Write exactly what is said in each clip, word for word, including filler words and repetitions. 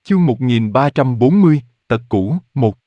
Chương một nghìn ba trăm bốn mươi, Tật Cũ, một.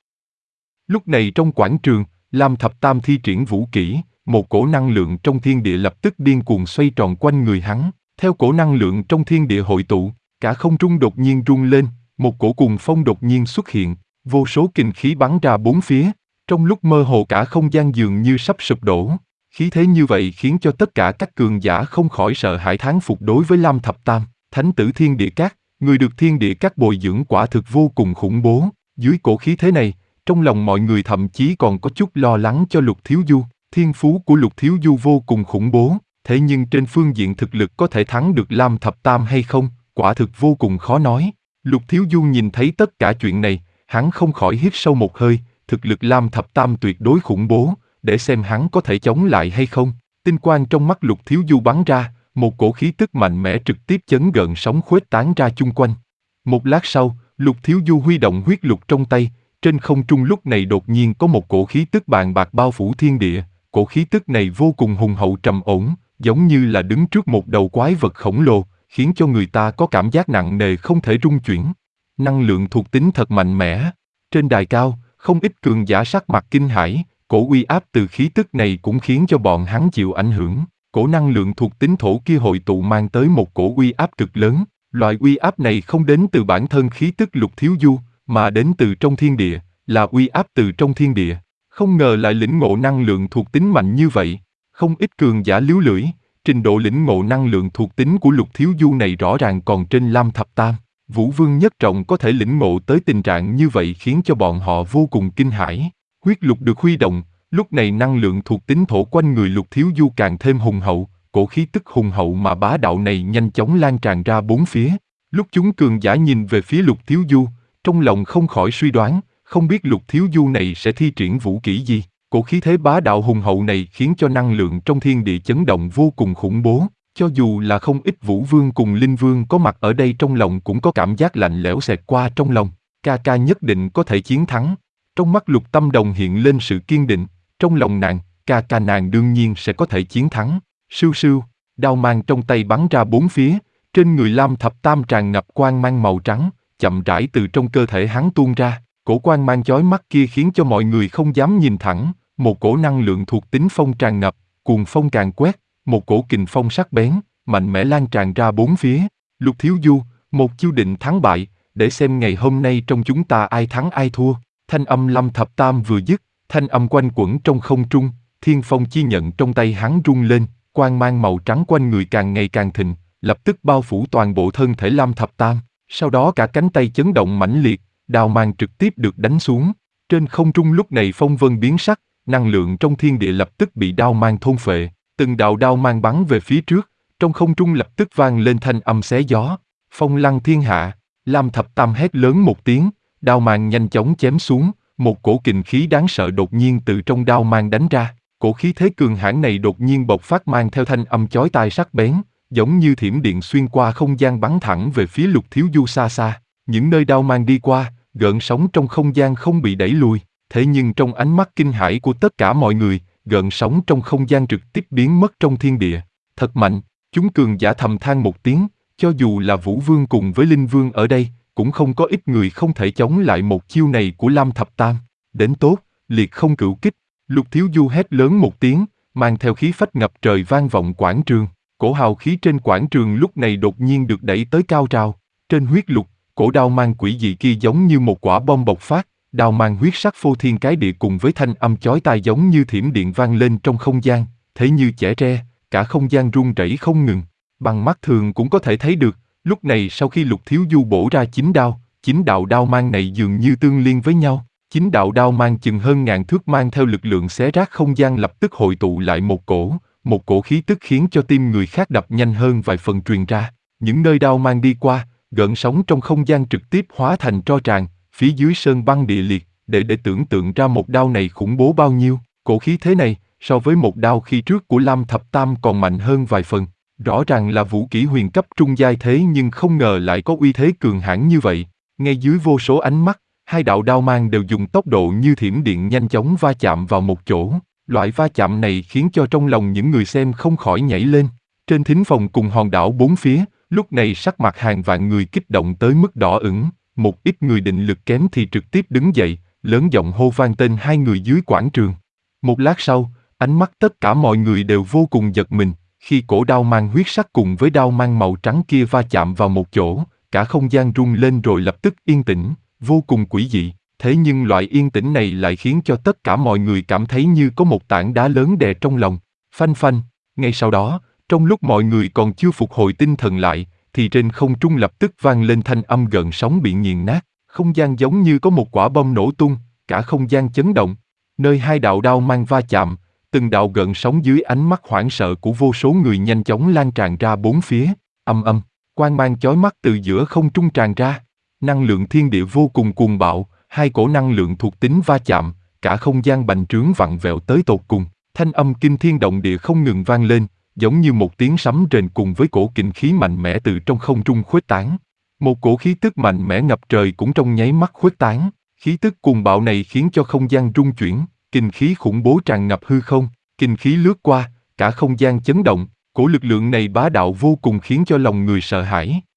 Lúc này trong quảng trường, Lam Thập Tam thi triển vũ kỹ, một cổ năng lượng trong thiên địa lập tức điên cuồng xoay tròn quanh người hắn. Theo cổ năng lượng trong thiên địa hội tụ, cả không trung đột nhiên rung lên, một cổ cuồng phong đột nhiên xuất hiện, vô số kình khí bắn ra bốn phía. Trong lúc mơ hồ cả không gian dường như sắp sụp đổ. Khí thế như vậy khiến cho tất cả các cường giả không khỏi sợ hãi thán phục đối với Lam Thập Tam. Thánh tử thiên địa các, người được thiên địa các bồi dưỡng quả thực vô cùng khủng bố. Dưới cổ khí thế này, trong lòng mọi người thậm chí còn có chút lo lắng cho Lục Thiếu Du. Thiên phú của Lục Thiếu Du vô cùng khủng bố, thế nhưng trên phương diện thực lực có thể thắng được Lam Thập Tam hay không, quả thực vô cùng khó nói. Lục Thiếu Du nhìn thấy tất cả chuyện này, hắn không khỏi hít sâu một hơi, thực lực Lam Thập Tam tuyệt đối khủng bố, để xem hắn có thể chống lại hay không. Tinh quang trong mắt Lục Thiếu Du bắn ra, một cổ khí tức mạnh mẽ trực tiếp chấn gợn sóng khuếch tán ra chung quanh. Một lát sau, Lục Thiếu Du huy động huyết lục trong tay, trên không trung lúc này đột nhiên có một cổ khí tức bàn bạc bao phủ thiên địa. Cổ khí tức này vô cùng hùng hậu trầm ổn, giống như là đứng trước một đầu quái vật khổng lồ, khiến cho người ta có cảm giác nặng nề không thể rung chuyển. Năng lượng thuộc tính thật mạnh mẽ. Trên đài cao, không ít cường giả sắc mặt kinh hãi, cổ uy áp từ khí tức này cũng khiến cho bọn hắn chịu ảnh hưởng. Cổ năng lượng thuộc tính thổ kia hội tụ mang tới một cổ uy áp cực lớn. Loại uy áp này không đến từ bản thân khí tức Lục Thiếu Du, mà đến từ trong thiên địa, là uy áp từ trong thiên địa. Không ngờ lại lĩnh ngộ năng lượng thuộc tính mạnh như vậy. Không ít cường giả líu lưỡi, trình độ lĩnh ngộ năng lượng thuộc tính của Lục Thiếu Du này rõ ràng còn trên Lam Thập Tam. Vũ Vương Nhất Trọng có thể lĩnh ngộ tới tình trạng như vậy khiến cho bọn họ vô cùng kinh hãi. Huyết lục được huy động, lúc này năng lượng thuộc tính thổ quanh người Lục Thiếu Du càng thêm hùng hậu, cổ khí tức hùng hậu mà bá đạo này nhanh chóng lan tràn ra bốn phía. Lúc chúng cường giả nhìn về phía Lục Thiếu Du, trong lòng không khỏi suy đoán, không biết Lục Thiếu Du này sẽ thi triển vũ kỹ gì. Cổ khí thế bá đạo hùng hậu này khiến cho năng lượng trong thiên địa chấn động vô cùng khủng bố. Cho dù là không ít Vũ Vương cùng Linh Vương có mặt ở đây trong lòng cũng có cảm giác lạnh lẽo xẹt qua trong lòng. Ca ca nhất định có thể chiến thắng. Trong mắt Lục Tâm Đồng hiện lên sự kiên định. Trong lòng nàng, ca ca nàng đương nhiên sẽ có thể chiến thắng. Sưu sưu, đao mang trong tay bắn ra bốn phía. Trên người Lam Thập Tam tràn ngập quang mang màu trắng, chậm rãi từ trong cơ thể hắn tuôn ra. Cổ quang mang chói mắt kia khiến cho mọi người không dám nhìn thẳng. Một cổ năng lượng thuộc tính phong tràn ngập, cuồng phong càng quét. Một cổ kình phong sắc bén, mạnh mẽ lan tràn ra bốn phía. Lục Thiếu Du, một chiêu định thắng bại, để xem ngày hôm nay trong chúng ta ai thắng ai thua. Thanh âm Lam Thập Tam vừa dứt, thanh âm quanh quẩn trong không trung, thiên phong chi nhận trong tay hắn rung lên, quang mang màu trắng quanh người càng ngày càng thịnh, lập tức bao phủ toàn bộ thân thể Lam Thập Tam. Sau đó cả cánh tay chấn động mãnh liệt, đao mang trực tiếp được đánh xuống. Trên không trung lúc này phong vân biến sắc, năng lượng trong thiên địa lập tức bị đao mang thôn phệ. Từng đạo đao mang bắn về phía trước, trong không trung lập tức vang lên thanh âm xé gió. Phong lăng thiên hạ, Lam Thập Tam hét lớn một tiếng, đao mang nhanh chóng chém xuống, một cổ kình khí đáng sợ đột nhiên từ trong đao mang đánh ra. Cổ khí thế cường hãn này đột nhiên bộc phát mang theo thanh âm chói tai sắc bén, giống như thiểm điện xuyên qua không gian bắn thẳng về phía Lục Thiếu Du xa xa. Những nơi đao mang đi qua, gợn sóng trong không gian không bị đẩy lùi, thế nhưng trong ánh mắt kinh hãi của tất cả mọi người, gợn sóng trong không gian trực tiếp biến mất trong thiên địa. Thật mạnh, chúng cường giả thầm than một tiếng, cho dù là Vũ Vương cùng với Linh Vương ở đây, cũng không có ít người không thể chống lại một chiêu này của Lam Thập Tam. Đến tốt, liệt không cửu kích. Lục Thiếu Du hét lớn một tiếng, mang theo khí phách ngập trời vang vọng quảng trường. Cổ hào khí trên quảng trường lúc này đột nhiên được đẩy tới cao trào. Trên huyết lục, cổ đao mang quỷ dị kia giống như một quả bom bộc phát, đao mang huyết sắc phô thiên cái địa cùng với thanh âm chói tai giống như thiểm điện vang lên trong không gian, thế như chẻ tre, cả không gian rung rẩy không ngừng. Bằng mắt thường cũng có thể thấy được, lúc này sau khi Lục Thiếu Du bổ ra chín đao, chín đạo đao mang này dường như tương liên với nhau. Chín đạo đao mang chừng hơn ngàn thước mang theo lực lượng xé rách không gian lập tức hội tụ lại một cổ, một cổ khí tức khiến cho tim người khác đập nhanh hơn vài phần truyền ra. Những nơi đao mang đi qua, gợn sóng trong không gian trực tiếp hóa thành tro tràn, phía dưới sơn băng địa liệt, để để tưởng tượng ra một đao này khủng bố bao nhiêu. Cổ khí thế này, so với một đao khi trước của Lam Thập Tam còn mạnh hơn vài phần. Rõ ràng là vũ kỹ huyền cấp trung giai thế nhưng không ngờ lại có uy thế cường hãn như vậy. Ngay dưới vô số ánh mắt, hai đạo đao mang đều dùng tốc độ như thiểm điện nhanh chóng va chạm vào một chỗ. Loại va chạm này khiến cho trong lòng những người xem không khỏi nhảy lên. Trên thính phòng cùng hòn đảo bốn phía, lúc này sắc mặt hàng vạn người kích động tới mức đỏ ửng. một ít người định lực kém thì trực tiếp đứng dậy, lớn giọng hô vang tên hai người dưới quảng trường. Một lát sau, ánh mắt tất cả mọi người đều vô cùng giật mình, khi cổ đao mang huyết sắc cùng với đao mang màu trắng kia va chạm vào một chỗ, cả không gian rung lên rồi lập tức yên tĩnh, vô cùng quỷ dị. Thế nhưng loại yên tĩnh này lại khiến cho tất cả mọi người cảm thấy như có một tảng đá lớn đè trong lòng. Phanh phanh, ngay sau đó, trong lúc mọi người còn chưa phục hồi tinh thần lại, thì trên không trung lập tức vang lên thanh âm gợn sóng bị nghiền nát, không gian giống như có một quả bom nổ tung, cả không gian chấn động. Nơi hai đạo đao mang va chạm, từng đạo gợn sóng dưới ánh mắt hoảng sợ của vô số người nhanh chóng lan tràn ra bốn phía, âm âm, quang mang chói mắt từ giữa không trung tràn ra. Năng lượng thiên địa vô cùng cuồng bạo, hai cổ năng lượng thuộc tính va chạm, cả không gian bành trướng vặn vẹo tới tột cùng, thanh âm kinh thiên động địa không ngừng vang lên, giống như một tiếng sấm rền cùng với cổ kình khí mạnh mẽ từ trong không trung khuếch tán. Một cổ khí tức mạnh mẽ ngập trời cũng trong nháy mắt khuếch tán, khí tức cuồng bạo này khiến cho không gian rung chuyển, kinh khí khủng bố tràn ngập hư không, kinh khí lướt qua, cả không gian chấn động, cổ lực lượng này bá đạo vô cùng khiến cho lòng người sợ hãi.